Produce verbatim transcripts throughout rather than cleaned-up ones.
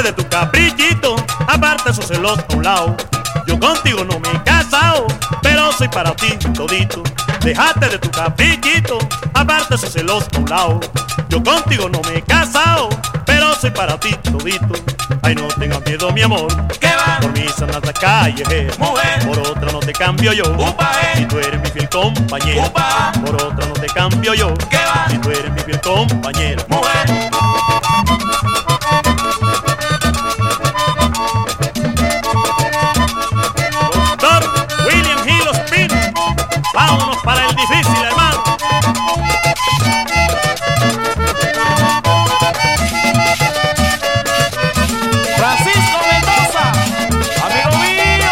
de tu caprichito, aparta esos celos a un lado. Yo contigo no me he casado, pero soy para ti todito. Déjate de tu caprichito, aparta esos celos a un lado. Yo contigo no me he casado, pero soy para ti todito. Ay, no tengas miedo, mi amor, ¿qué va? por mis andanzas callejeras, mujer, por otra no te cambio yo. Upa, eh. Si tú eres mi fiel compañera, Upa. por otra no te cambio yo. ¿Qué va? Si tú eres mi fiel compañera, mujer. Doctor William Gil Ospino, vámonos para el difícil, hermano. Francisco Mendoza, amigo mío.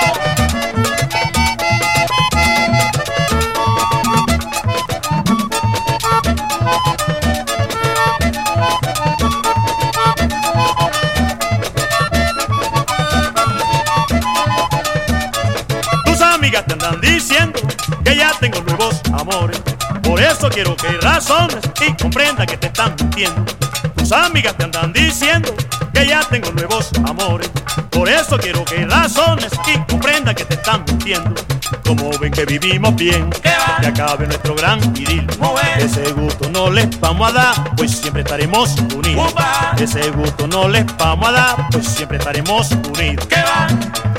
Tus amigas te andan diciendo que ya tengo nuevos amores. Por eso quiero que razones y comprenda que te están mintiendo. Tus amigas te andan diciendo que ya tengo nuevos amores. Por eso quiero que razones y comprenda que te están mintiendo. Como ven que vivimos bien, ¿Qué va? que acabe nuestro gran idilio. Mujer. Ese gusto no les vamos a dar, pues siempre estaremos unidos. Upa. Ese gusto no les vamos a dar, pues siempre estaremos unidos. ¿Qué va?